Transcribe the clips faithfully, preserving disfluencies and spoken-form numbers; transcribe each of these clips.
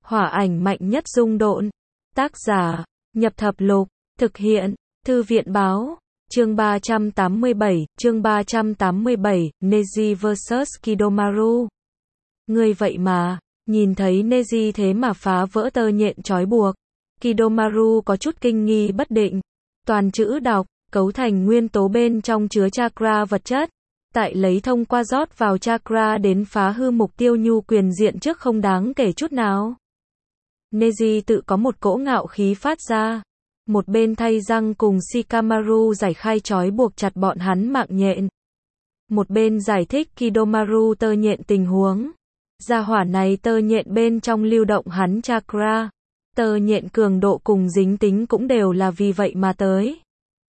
Hỏa ảnh mạnh nhất dung độn. Tác giả, Nhập Thập Lục. Thực hiện, Thư viện Báo. Chương ba trăm tám mươi bảy, chương ba trăm tám mươi bảy, Neji versus Kidomaru. Ngươi vậy mà, nhìn thấy Neji thế mà phá vỡ tơ nhện trói buộc. Kidomaru có chút kinh nghi bất định. Toàn chữ đọc, cấu thành nguyên tố bên trong chứa chakra vật chất. Tại lấy thông qua rót vào chakra đến phá hư mục tiêu nhu quyền diện trước không đáng kể chút nào. Neji tự có một cỗ ngạo khí phát ra. Một bên thay răng cùng Shikamaru giải khai trói buộc chặt bọn hắn mạng nhện. Một bên giải thích Kidomaru tơ nhện tình huống. Gia hỏa này tơ nhện bên trong lưu động hắn chakra. Tơ nhện cường độ cùng dính tính cũng đều là vì vậy mà tới.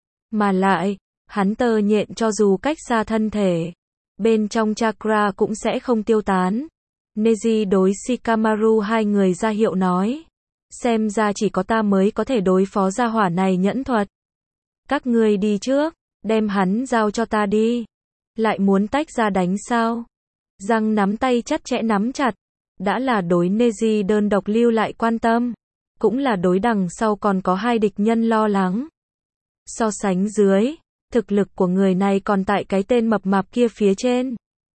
Mà lại, hắn tơ nhện cho dù cách xa thân thể, bên trong chakra cũng sẽ không tiêu tán. Neji đối Shikamaru hai người ra hiệu nói. Xem ra chỉ có ta mới có thể đối phó gia hỏa này nhẫn thuật. Các ngươi đi trước, đem hắn giao cho ta đi. Lại muốn tách ra đánh sao? Răng nắm tay chặt chẽ nắm chặt. Đã là đối Neji đơn độc lưu lại quan tâm. Cũng là đối đằng sau còn có hai địch nhân lo lắng. So sánh dưới, thực lực của người này còn tại cái tên mập mạp kia phía trên.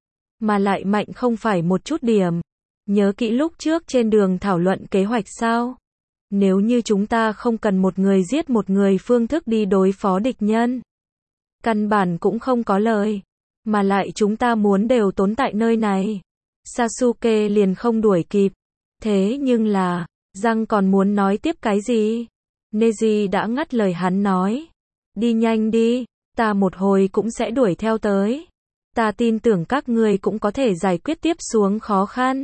Mà lại mạnh không phải một chút điểm. Nhớ kỹ lúc trước trên đường thảo luận kế hoạch sao? Nếu như chúng ta không cần một người giết một người phương thức đi đối phó địch nhân. Căn bản cũng không có lời. Mà lại chúng ta muốn đều tốn tại nơi này. Sasuke liền không đuổi kịp. Thế nhưng là, răng còn muốn nói tiếp cái gì? Neji đã ngắt lời hắn nói. Đi nhanh đi, ta một hồi cũng sẽ đuổi theo tới. Ta tin tưởng các ngươi cũng có thể giải quyết tiếp xuống khó khăn.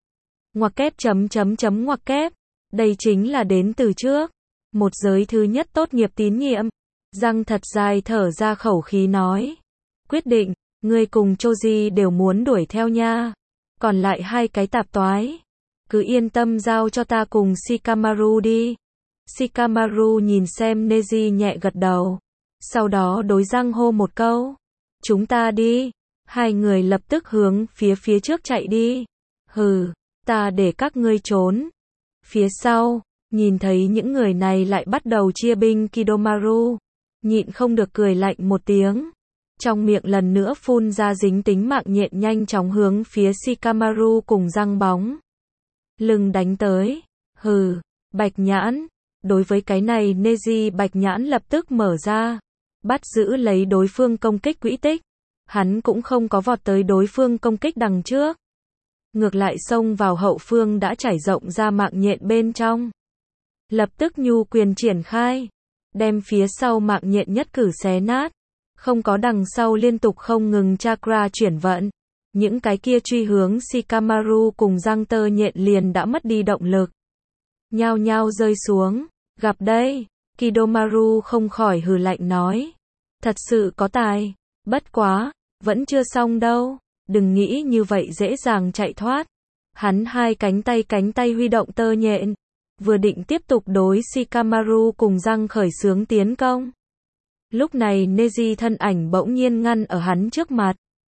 Ngoặc kép chấm chấm chấm ngoặc kép. Đây chính là đến từ trước. Một giới thứ nhất tốt nghiệp tín nhiệm. Răng thật dài thở ra khẩu khí nói. Quyết định, ngươi cùng Choji đều muốn đuổi theo nha. Còn lại hai cái tạp toái. Cứ yên tâm giao cho ta cùng Shikamaru đi. Shikamaru nhìn xem Neji nhẹ gật đầu. Sau đó đối răng hô một câu. Chúng ta đi. Hai người lập tức hướng phía phía trước chạy đi. Hừ, ta để các ngươi trốn. Phía sau, nhìn thấy những người này lại bắt đầu chia binh Kidomaru. Nhịn không được cười lạnh một tiếng. Trong miệng lần nữa phun ra dính tính mạng nhện nhanh chóng hướng phía Shikamaru cùng răng bóng. Lưng đánh tới. Hừ, bạch nhãn. Đối với cái này Neji bạch nhãn lập tức mở ra. Bắt giữ lấy đối phương công kích quỹ tích. Hắn cũng không có vọt tới đối phương công kích đằng trước. Ngược lại xông vào hậu phương đã trải rộng ra mạng nhện bên trong. Lập tức nhu quyền triển khai. Đem phía sau mạng nhện nhất cử xé nát. Không có đằng sau liên tục không ngừng chakra chuyển vận. Những cái kia truy hướng Shikamaru cùng răng tơ nhện liền đã mất đi động lực. Nhao nhao rơi xuống. Gặp đây, Kidomaru không khỏi hừ lạnh nói. Thật sự có tài. Bất quá, vẫn chưa xong đâu. Đừng nghĩ như vậy dễ dàng chạy thoát. Hắn hai cánh tay cánh tay huy động tơ nhện. Vừa định tiếp tục đối Shikamaru cùng răng khởi xướng tiến công. Lúc này Neji thân ảnh bỗng nhiên ngăn ở hắn trước mặt.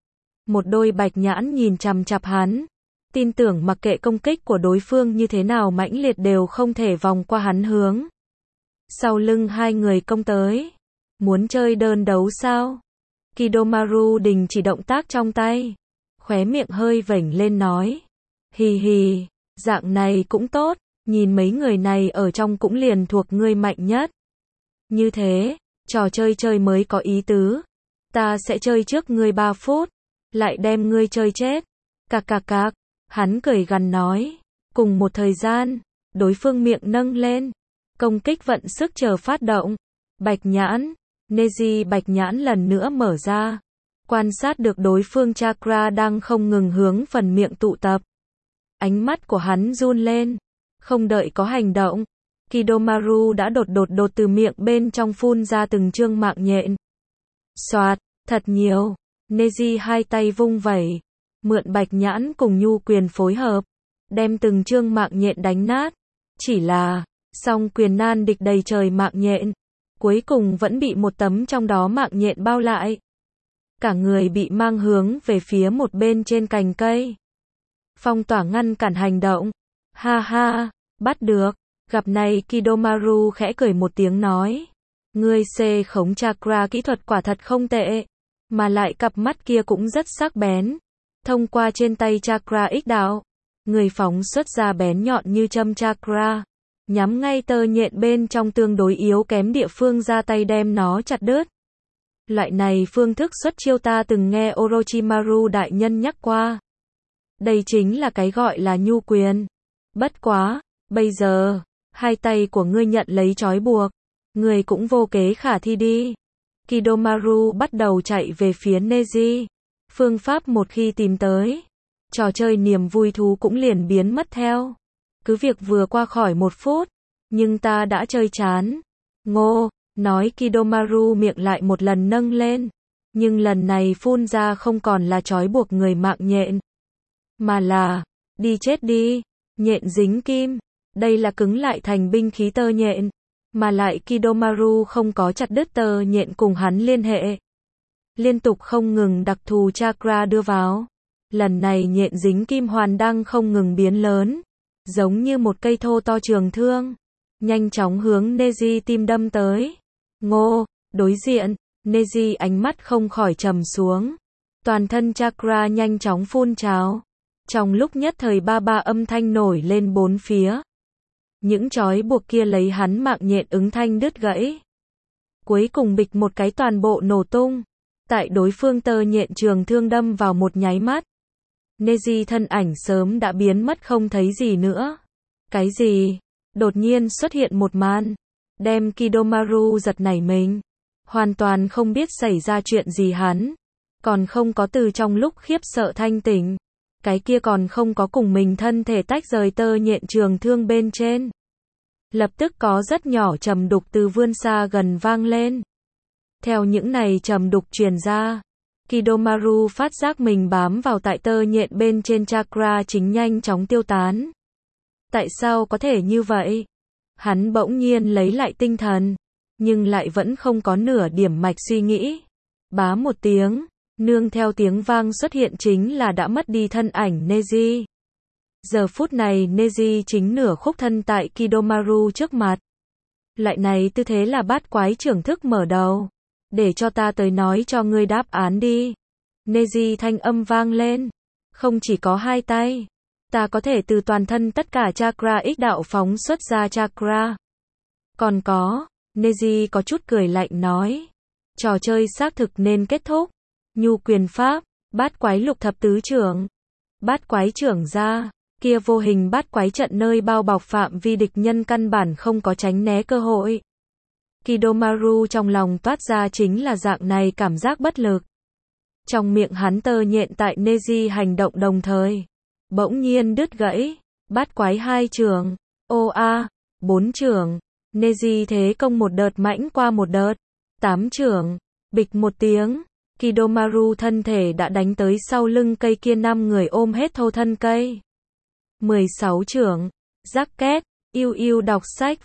Một đôi bạch nhãn nhìn chằm chằm hắn. Tin tưởng mặc kệ công kích của đối phương như thế nào mãnh liệt đều không thể vòng qua hắn hướng. Sau lưng hai người công tới. Muốn chơi đơn đấu sao? Kidomaru đình chỉ động tác trong tay. Khóe miệng hơi vểnh lên nói. Hì hì, dạng này cũng tốt. Nhìn mấy người này ở trong cũng liền thuộc ngươi mạnh nhất. Như thế, trò chơi chơi mới có ý tứ. Ta sẽ chơi trước ngươi ba phút. Lại đem ngươi chơi chết. Cạc cạc cạc. Hắn cười gằn nói. Cùng một thời gian, đối phương miệng nâng lên. Công kích vận sức chờ phát động. Bạch nhãn. Neji bạch nhãn lần nữa mở ra. Quan sát được đối phương chakra đang không ngừng hướng phần miệng tụ tập. Ánh mắt của hắn run lên. Không đợi có hành động. Kidomaru đã đột đột đột từ miệng bên trong phun ra từng chương mạng nhện. Xoạt, thật nhiều. Neji hai tay vung vẩy. Mượn bạch nhãn cùng nhu quyền phối hợp. Đem từng chương mạng nhện đánh nát. Chỉ là, song quyền nan địch đầy trời mạng nhện. Cuối cùng vẫn bị một tấm trong đó mạng nhện bao lại. Cả người bị mang hướng về phía một bên trên cành cây. Phong tỏa ngăn cản hành động. Ha ha, bắt được. Gặp này Kidomaru khẽ cười một tiếng nói. Ngươi xê khống chakra kỹ thuật quả thật không tệ. Mà lại cặp mắt kia cũng rất sắc bén. Thông qua trên tay chakra ích đạo. Người phóng xuất ra bén nhọn như châm chakra. Nhắm ngay tơ nhện bên trong tương đối yếu kém địa phương ra tay đem nó chặt đứt. Loại này phương thức xuất chiêu ta từng nghe Orochimaru đại nhân nhắc qua. Đây chính là cái gọi là nhu quyền. Bất quá, bây giờ, hai tay của ngươi nhận lấy trói buộc. Ngươi cũng vô kế khả thi đi. Kidomaru bắt đầu chạy về phía Neji. Phương pháp một khi tìm tới, trò chơi niềm vui thú cũng liền biến mất theo. Cứ việc vừa qua khỏi một phút, nhưng ta đã chơi chán. Ngô, nói Kidomaru miệng lại một lần nâng lên. Nhưng lần này phun ra không còn là trói buộc người mạng nhện. Mà là, đi chết đi, nhện dính kim. Đây là cứng lại thành binh khí tơ nhện. Mà lại Kidomaru không có chặt đứt tơ nhện cùng hắn liên hệ. Liên tục không ngừng đặc thù chakra đưa vào. Lần này nhện dính kim hoàn đang không ngừng biến lớn. Giống như một cây thô to trường thương. Nhanh chóng hướng Neji tim đâm tới. Ngô, đối diện, Neji ánh mắt không khỏi trầm xuống. Toàn thân chakra nhanh chóng phun trào. Trong lúc nhất thời ba ba âm thanh nổi lên bốn phía. Những trói buộc kia lấy hắn mạng nhện ứng thanh đứt gãy. Cuối cùng bịch một cái toàn bộ nổ tung. Tại đối phương tơ nhện trường thương đâm vào một nháy mắt. Neji thân ảnh sớm đã biến mất không thấy gì nữa. Cái gì? Đột nhiên xuất hiện một màn. Đem Kidomaru giật nảy mình. Hoàn toàn không biết xảy ra chuyện gì hắn. Còn không có từ trong lúc khiếp sợ thanh tỉnh. Cái kia còn không có cùng mình thân thể tách rời tơ nhện trường thương bên trên. Lập tức có rất nhỏ trầm đục từ vươn xa gần vang lên. Theo những này trầm đục truyền ra, Kidomaru phát giác mình bám vào tại tơ nhện bên trên chakra chính nhanh chóng tiêu tán. Tại sao có thể như vậy? Hắn bỗng nhiên lấy lại tinh thần, nhưng lại vẫn không có nửa điểm mạch suy nghĩ. Bá một tiếng, nương theo tiếng vang xuất hiện chính là đã mất đi thân ảnh Neji. Giờ phút này Neji chính nửa khúc thân tại Kidomaru trước mặt. Lại này tư thế là bát quái trưởng thức mở đầu. Để cho ta tới nói cho ngươi đáp án đi. Neji thanh âm vang lên. Không chỉ có hai tay. Ta có thể từ toàn thân tất cả chakra ích đạo phóng xuất ra chakra. Còn có, Neji có chút cười lạnh nói. Trò chơi xác thực nên kết thúc. Nhu quyền pháp, bát quái lục thập tứ trưởng. Bát quái trưởng ra, kia vô hình bát quái trận nơi bao bọc phạm vi địch nhân căn bản không có tránh né cơ hội. Kidomaru trong lòng toát ra chính là dạng này cảm giác bất lực. Trong miệng hắn tơ nhện tại Neji hành động đồng thời. Bỗng nhiên đứt gãy. Bát quái hai trường. Ô a. Bốn trường. Neji thế công một đợt mãnh qua một đợt. Tám trường. Bịch một tiếng. Kidomaru thân thể đã đánh tới sau lưng cây kia năm người ôm hết thô thân cây. mười sáu trường. Rắc két. Yêu yêu đọc sách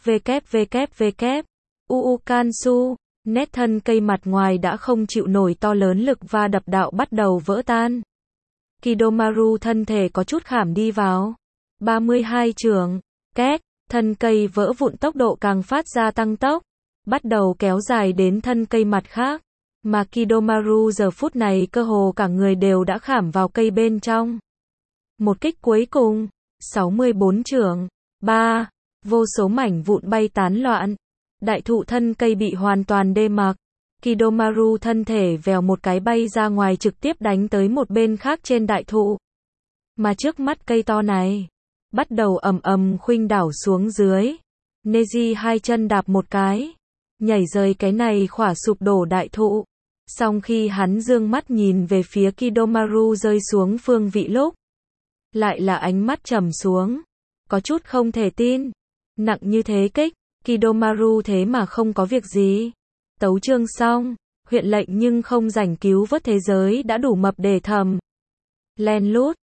www. Uu Kansu, nét thân cây mặt ngoài đã không chịu nổi to lớn lực và đập đạo bắt đầu vỡ tan. Kidomaru thân thể có chút khảm đi vào. ba mươi hai trường, két, thân cây vỡ vụn tốc độ càng phát ra tăng tốc. Bắt đầu kéo dài đến thân cây mặt khác. Mà Kidomaru giờ phút này cơ hồ cả người đều đã khảm vào cây bên trong. Một kích cuối cùng, sáu mươi bốn trường, ba, vô số mảnh vụn bay tán loạn. Đại thụ thân cây bị hoàn toàn đê mặc. Kidomaru thân thể vèo một cái bay ra ngoài trực tiếp đánh tới một bên khác trên đại thụ. Mà trước mắt cây to này, bắt đầu ầm ầm khuynh đảo xuống dưới. Neji hai chân đạp một cái, nhảy rời cái này khỏa sụp đổ đại thụ. Song khi hắn dương mắt nhìn về phía Kidomaru rơi xuống phương vị lúc, lại là ánh mắt trầm xuống. Có chút không thể tin. Nặng như thế kích. Kidomaru thế mà không có việc gì. Tấu chương xong, huyện lệnh nhưng không rảnh cứu vớt thế giới đã đủ mập để thầm. Len lút,